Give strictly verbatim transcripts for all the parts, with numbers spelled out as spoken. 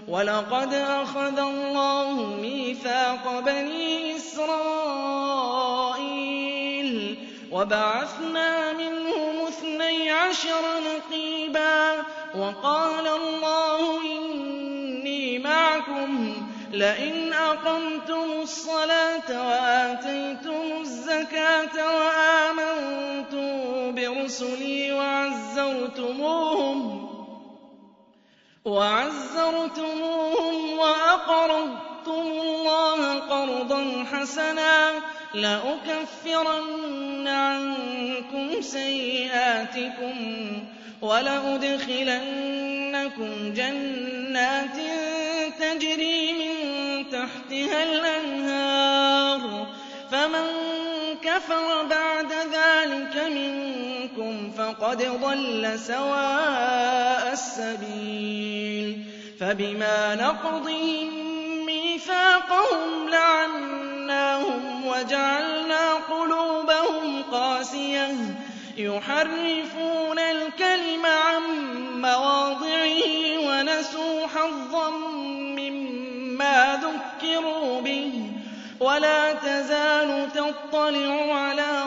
وَلَقَدْ أَخَذَ اللَّهُ مِيثَاقَ بَنِي إِسْرَائِيلَ وَبَعَثْنَا مِنْهُمُ اثْنَيْ عَشَرَ نَقِيبًا وَقَالَ اللَّهُ إِنِّي مَعَكُمْ لَئِنْ أَقَمْتُمُ الصَّلَاةَ وَآتَيْتُمُ الزَّكَاةَ وَآمَنتُم بِرُسُلِي وَعَزَّرْتُمُوهُمْ وَعَزَّرْتُمُوهُمْ وَأَقْرَضْتُمُ اللَّهَ قَرْضًا حَسَنًا لَّأُكَفِّرَنَّ عَنكُمْ سَيِّئَاتِكُمْ وَلَأُدْخِلَنَّكُمْ جَنَّاتٍ تَجْرِي مِن تَحْتِهَا الْأَنْهَارُ فَمَن كَفَرَ بَعْدَ ذَٰلِكَ مِنكُمْ فَقَدْ ضَلَّ سَوَاءَ السَّبِيلِ فَبِمَا نَقْضِهِم مِّيثَاقَهُمْ لَعَنَّاهُمْ وَجَعَلْنَا قُلُوبَهُمْ قَاسِيَةً يُحَرِّفُونَ الْكَلِمَ عَن مَّوَاضِعِهِ وَنَسُوا حَظًّا مِّمَّا ذُكِّرُوا بِهِ وَلَا تَزَالُ تَطَّلِعُ عَلَىٰ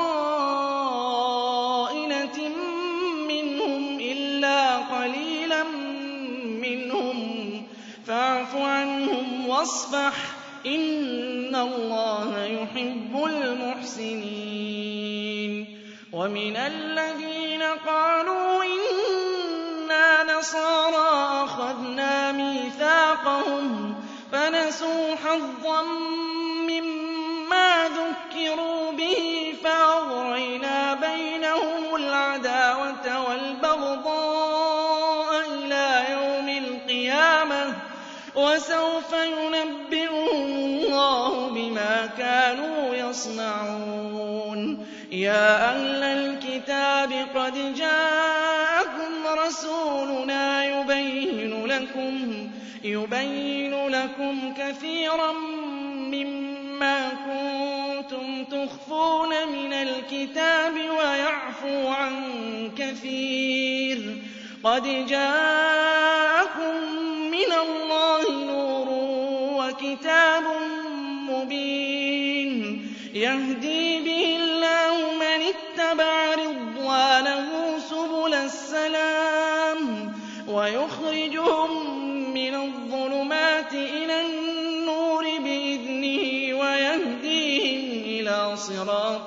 خَائِنَةٍ مِّنْهُمْ إِلَّا قَلِيلًا مِّنْهُمْ فَاعْفُ عَنْهُمْ وَاصْفَحْ إِنَّ اللَّهَ يُحِبُّ الْمُحْسِنِينَ وَمِنَ الَّذِينَ قَالُوا إِنَّا نَصَارَىٰ أَخَذْنَا مِيثَاقَهُمْ فَنَسُوا حَظًّا مِّمَّا ذُكِّرُوا بِهِ فَأَغْرَيْنَا بَيْنَهُمُ الْعَدَاوَةَ وَالْبَغْضَاءَ إِلَىٰ يَوْمِ الْقِيَامَةِ ۚ وَسَوْفَ يُنَبِّئُهُمُ اللَّهُ بِمَا كَانُوا يَصْنَعُونَ يَا أَهْلَ الْكِتَابِ قَدْ جَاءَكُمْ رَسُولُنَا يُبَيِّنُ لَكُمْ يُبَيِّنُ لَكُمْ كَثِيرًا مِّمَّا كُنتُمْ تُخْفُونَ مِنَ الْكِتَابِ وَيَعْفُو عَن كَثِيرٍ قَدْ جَاءَكُم مِّنَ اللَّهِ نُورٌ وَكِتَابٌ مُّبِينٌ يَهْدِي بِهِ اللَّهُ مَنِ اتَّبَعَ رِضْوَانَهُ سُبُلَ السَّلَامِ وَيُخْرِجُهُم مِّنَ الظُّلُمَاتِ إِلَى النُّورِ بِإِذْنِهِ وَيَهْدِيهِمْ إِلَىٰ صِرَاطٍ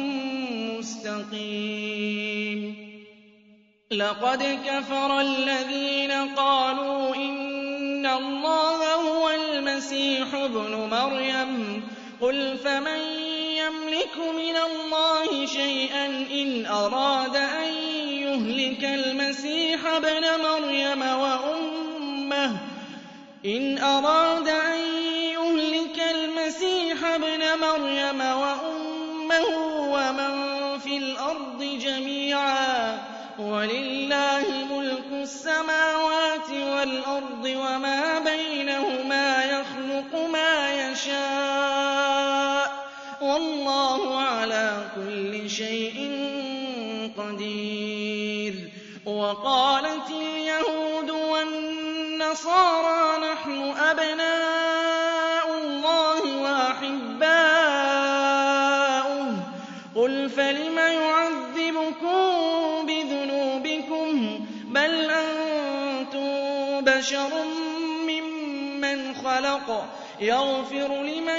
مُّسْتَقِيمٍ لَقَدْ كَفَرَ الَّذِينَ قَالُوا إِنَّ اللَّهَ هُوَ الْمَسِيحُ ابْنُ مَرْيَمَ قُلْ فَمَن يَمْلِكُ مِنَ اللَّهِ شَيْئًا إِنْ أَرَادَ أَن يُهْلِكَ الْمَسِيحَ ابْنَ مَرْيَمَ وَأُمَّهُ إِنْ أَرَادَ أَن يُهْلِكَ الْمَسِيحَ ابْنَ مَرْيَمَ وَأُمَّهُ وَمَن فِي الْأَرْضِ جَمِيعًا وَلِلَّهِ مُلْكُ السَّمَاوَاتِ وَالْأَرْضِ وَمَا بَيْنَهُمَا يَخْلُقُ مَا يَشَاءُ ۚ وَاللَّهُ عَلَىٰ كُلِّ شَيْءٍ قَدِيرٌ وَقَالَتِ الْيَهُودُ وَالنَّصَارَىٰ نَحْنُ أَبْنَاءُ اللَّهِ وَأَحِبَّاؤُهُ ۚ قُلْ فَلِمَ يُعَذِّبُكُم بِذُنُوبِكُم ۖ بَلْ أَنتُم بَشَرٌ مِّمَّنْ خَلَقَ يَغْفِرُ لِمَن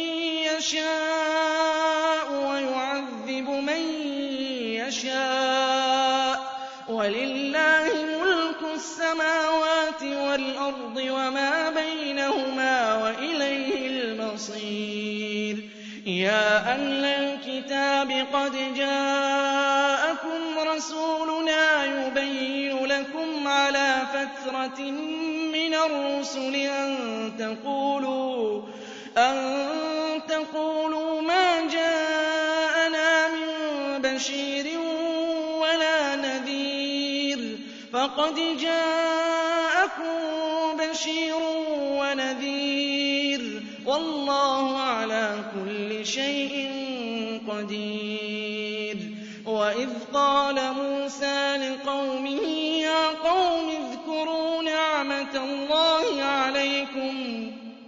يَشَاءُ وَيُعَذِّبُ مَن يَشَاءُ ۚ وَلِلَّهِ مُلْكُ السَّمَاوَاتِ وَالْأَرْضِ وَمَا بَيْنَهُمَا ۖ وَإِلَيْهِ الْمَصِيرُ يَا أَهْلَ الْكِتَابِ قَدْ جَاءَكُمْ رَسُولُنَا يُبَيِّنُ لَكُمْ عَلَىٰ فَتْرَةٍ مِّنَ الرُّسُلِ أَن تَقُولُوا أَن تَقُولُوا مَا جَاءَنَا مِن بَشِيرٍ وَلَا نَذِيرٍ ۚ فَقَدْ جَاءَكُم بَشِيرٌ وَنَذِيرٌ ۗ وَاللَّهُ عَلَىٰ كُلِّ شَيْءٍ قَدِيرٌ وَإِذْ قَالَ مُوسَىٰ لِقَوْمِهِ يَا قَوْمِ اذْكُرُوا نِعْمَةَ نِعْمَةَ اللَّهِ عَلَيْكُمْ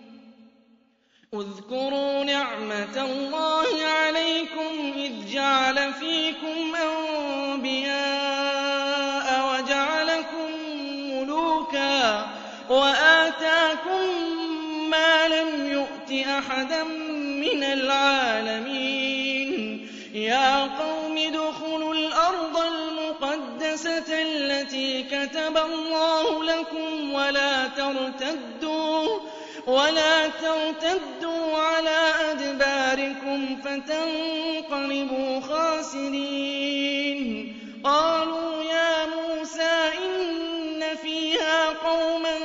اذْكُرُوا نِعْمَةَ اللَّهِ عَلَيْكُمْ إِذْ جَعَلَ فِيكُمْ أَنبِيَاءَ وَجَعَلَكُم مُّلُوكًا وَآتَاكُم مَّا لَمْ يُؤْتِ أَحَدًا مِّنَ الْعَالَمِينَ يَا قَوْمِ ادْخُلُوا الْأَرْضَ الْمُقَدَّسَةَ الَّتِي كَتَبَ اللَّهُ لَكُمْ وَلَا تَرْتَدُّوا وَلَا تَرْتَدُّوا عَلَىٰ أَدْبَارِكُمْ فَتَنقَلِبُوا خَاسِرِينَ قَالُوا يَا مُوسَىٰ إِنَّ فِيهَا قَوْمًا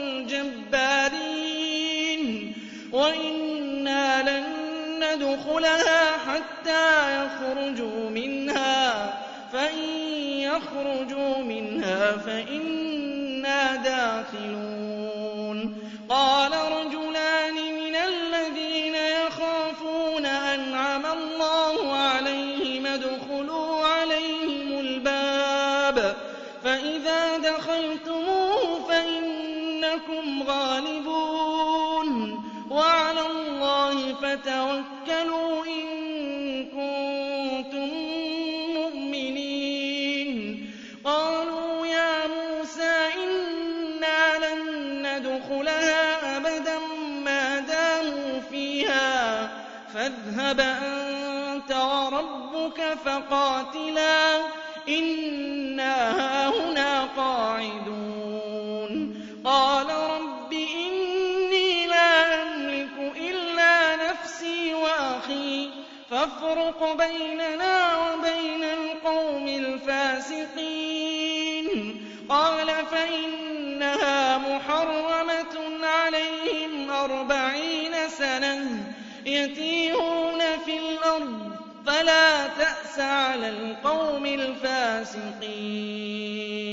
جَبَّارِينَ وَإِنَّا لَن نَّدْخُلَهَا حَتَّىٰ يَخْرُجُوا مِنْهَا فَإِن يَخْرُجُوا مِنْهَا فَإِنَّا دَاخِلُونَ قَالَ رَجُلَانِ مِنَ الَّذِينَ يَخَافُونَ أَنْعَمَ اللَّهُ عَلَيْهِمُ ادْخُلُوا عَلَيْهِمُ الْبَابَ فَإِذَا دَخَلْتُمُوهُ فَإِنَّكُمْ غَالِبُونَ وَعَلَى اللَّهِ فَتَوَكَّلُوا إِن كُنتُم مُّؤْمِنِينَ قَالُوا يَا مُوسَىٰ إِنَّا لَن نَّدْخُلَهَا أَبَدًا مَّا دَامُوا فِيهَا فَاذْهَبْ أَنتَ وَرَبُّكَ فَقَاتِلَا إِنَّا هَاهُنَا قَاعِدُونَ قَالَ رَبِّ إِنِّي لَا أَمْلِكُ إِلَّا نَفْسِي وَأَخِي فَافْرُقْ بَيْنَنَا وَبَيْنَ الْقَوْمِ الْفَاسِقِينَ قَالَ فَإِنَّهَا مُحَرَّمَةٌ عَلَيْهِمْ أَرْبَعِينَ سَنَةً يَتِيهُونَ فِي الْأَرْضِ فَلَا تَأْسَ عَلَى الْقَوْمِ الْفَاسِقِينَ